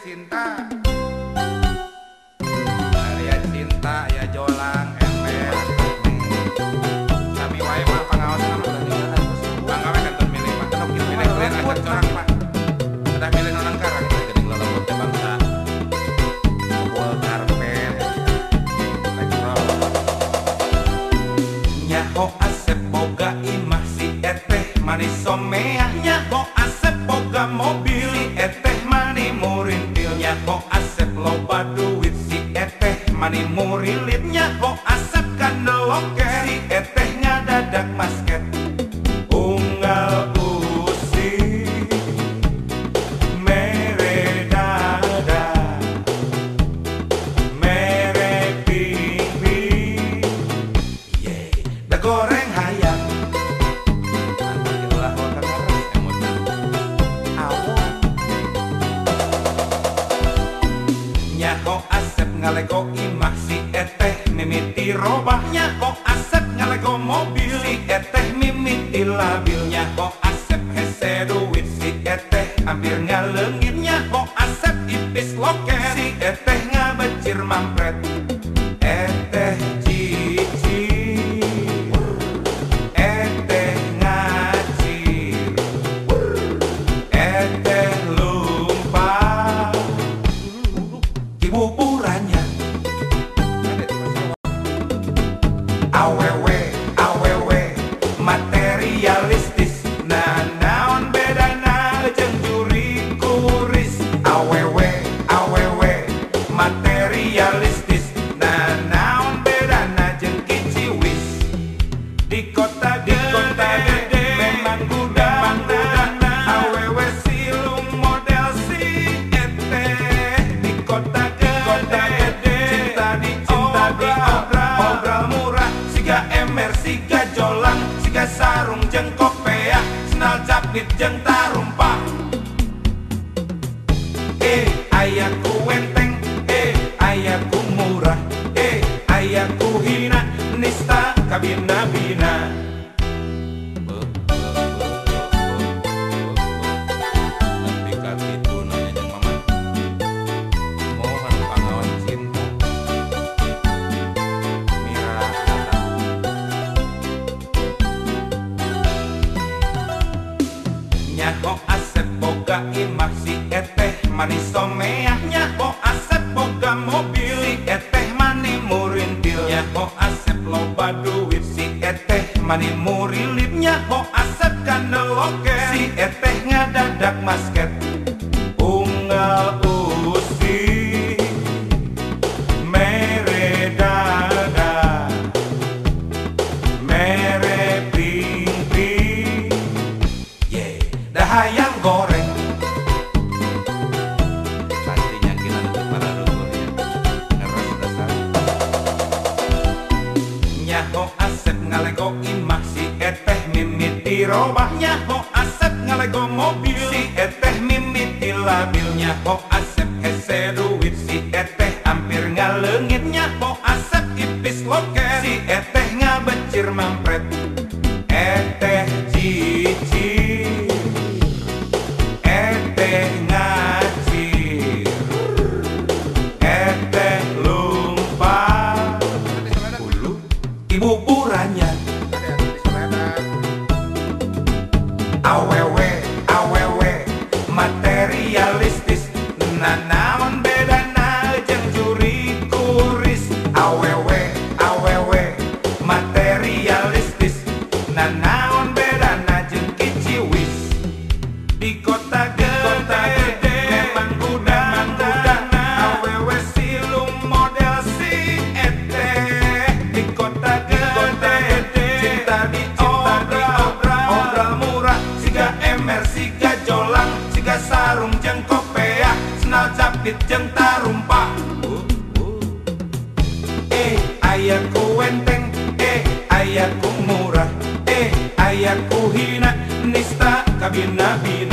cinta. Aya cinta, aya jolang, ember. Sami wae mah pangaos nama tadi. Bangga we kantor milih mah kenok milih clear aja corang Pak. Udah milih nonang karang geuning lelembut teh bangsa. Kebul karpet. Elektrol. Nyaho Asep boga imah si eteh manis somea. Nyaho Asep boga mobil si eteh mani murintil. Nyaho Asep loba duit si eteh mani murilit. Nyaho Asep kandeloke si eteh ngadadak basket. Unggal usi mere dada mere pipi ye da goreng hayam. Itulah hotel emosi awon. Nyaho Asep ngalego imah si eteh mimiti robah. Nyaho Asep ngalego mobil si eteh mimiti labil. Nyaho Asep hese duit si eteh hampir ngaleungit. Nyaho Asep ipis loke si eteh ngabecir mampret. Eteh cici eteh ngacir eteh lupa kibuburannya. Awewe awewe materialistis. Nah naon bedana jeung juri kuris. Awewe awewe materialistis. Nah naon bedana jeung kiciwis. Di kota gede memang gudang awewe silung model si eteh. Di kota gede cinta di obral murah. Siga emer siga jolang siga sarung jeung kopeah. Sendal japit jeung tarumpah. Aya ku wenteng aya ku murah aya ku hina nista kabina-bina. Nepi ka kitu nanya jeung mama. Mohon pangaon cinta. Mira Nyaho Asep boga imah si eteh manis somea. Nyaho Asep boga mobil si eteh mani murintil. Nyaho Asep loba duit si eteh mani murilit. Nyaho Asep kandeloke si eteh ngadadak basket. Unggal usi mere dada mere ping ye dah hayam goreng. Pastinya kita untuk para rukunnya ngeres dasar. Nyaho Asep ngalego imah si eteh mimiti robah. Nyaho Asep ngalego mobil si eteh mimiti labil. Nyaho Asep hese duit si eteh hampir ngaleungit. Nyaho Asep ipis loke si eteh ngabecir mampret. Eteh cici eteh ngacir eteh lumpa kibuburannya. Awewe awewe materialistis. Nah naon bedana jeung juri kuris. Awewe awewe materialistis. Nah naon bedana jeung kiciwis. Di kota gede memang gudang awewe silung model si eteh. Di kota gede cinta di obral murah. Siga emer siga jolang siga sarung jeung kopeah. Sendal japit jeung tarumpah. Aya ku wenteng aya ku murah aya ku hina nista kabina-bina.